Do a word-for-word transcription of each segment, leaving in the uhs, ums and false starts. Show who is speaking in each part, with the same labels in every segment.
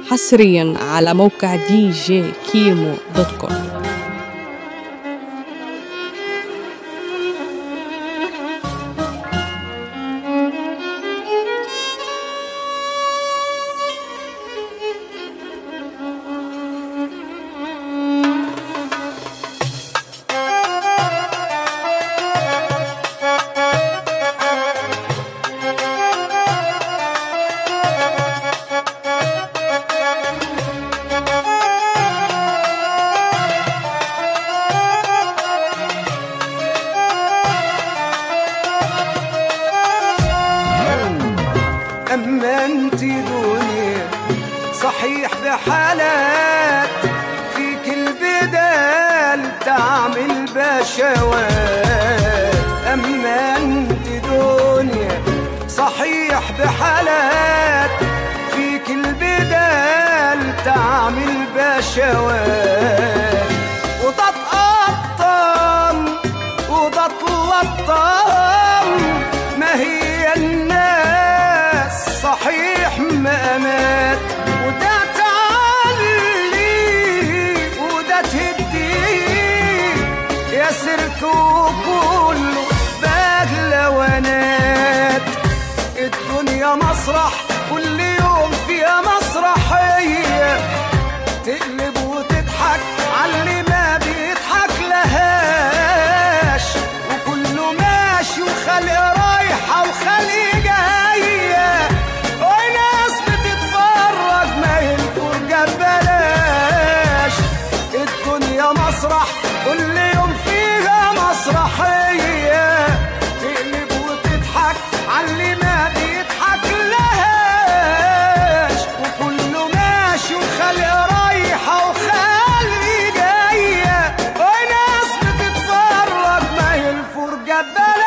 Speaker 1: حصريا على موقع دي جي كيمو دوت كوم.
Speaker 2: أما انت دنيا صحيح بحالات فيك البدال تعمل بشوات. أما انت دنيا صحيح بحالات فيك البدال تعمل بشوات. وده تقطم وده تلطم ما هي الناس صحيح مقامات. وده تعلي وده تهدي يا سيرك وكله بهلوانات. الدنيا مسرح كل يوم فيها مسرحية تقلب وتضحك عاللي ما بيضحك لهاش. وكله ماشي وخلق رايحة وخلق جاية وناس بتتفرج ما هي الفرجة ببلاش. الدنيا مسرح كل يوم فيها مسرحية تقلب وتضحك عاللي ما بيضحك لهاش. وكله ماشي وخلق رايحة وخلق جاية وناس بتتفرج ما هي الفرجة ببلاش.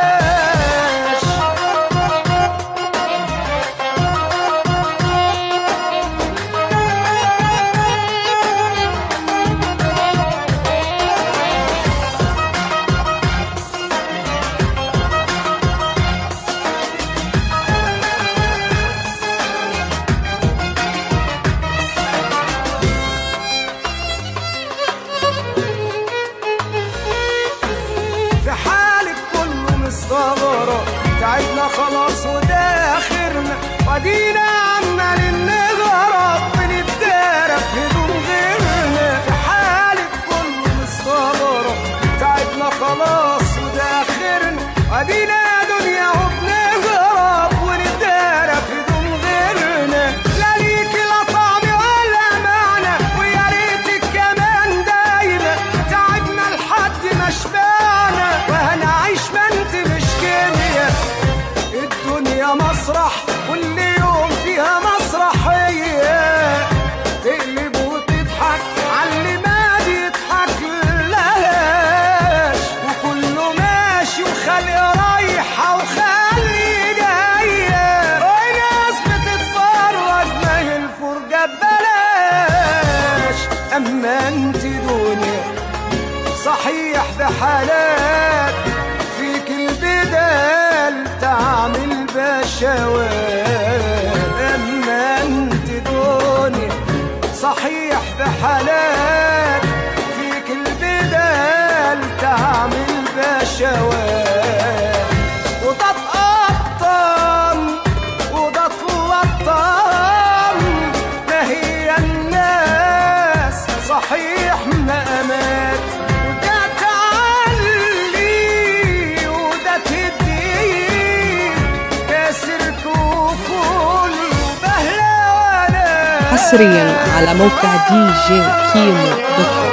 Speaker 2: تعبنا خلاص وده اخرنا ودينا عمالين نغرب بنتدارى في هدوم غيرنا. في حالة كله مستغرب تعبنا خلاص وده اخرنا ودينا دنيا وبنغرب ونتدارى في هدوم غيرنا. لا ليكي لا طعم ولا معنى ويا ريتك كمان دايما. تعبنا لحد ما شبعنا وهنعيش ما انت مش كيميا. الدنيا مسرح كل يوم فيها مسرحية تقلب وتضحك عاللي ما بيضحك لهاش. وكله ماشي وخلق رايحة وخلق جاية وناس بتتفرج ما هي الفرجة ببلاش. أما انت دنيا صحيح بحالات فيك البدال تعمل بشوات. أما انت دنيا صحيح بحالات فيك البدال تعمل بشوات. وده تقطم وده تلطم ما هي الناس صحيح مقامات. وده تعلي وده تهدي يا سيرك وكله بهلوانات.
Speaker 1: حصريا على موقع دي جي كيمو دوت كوم.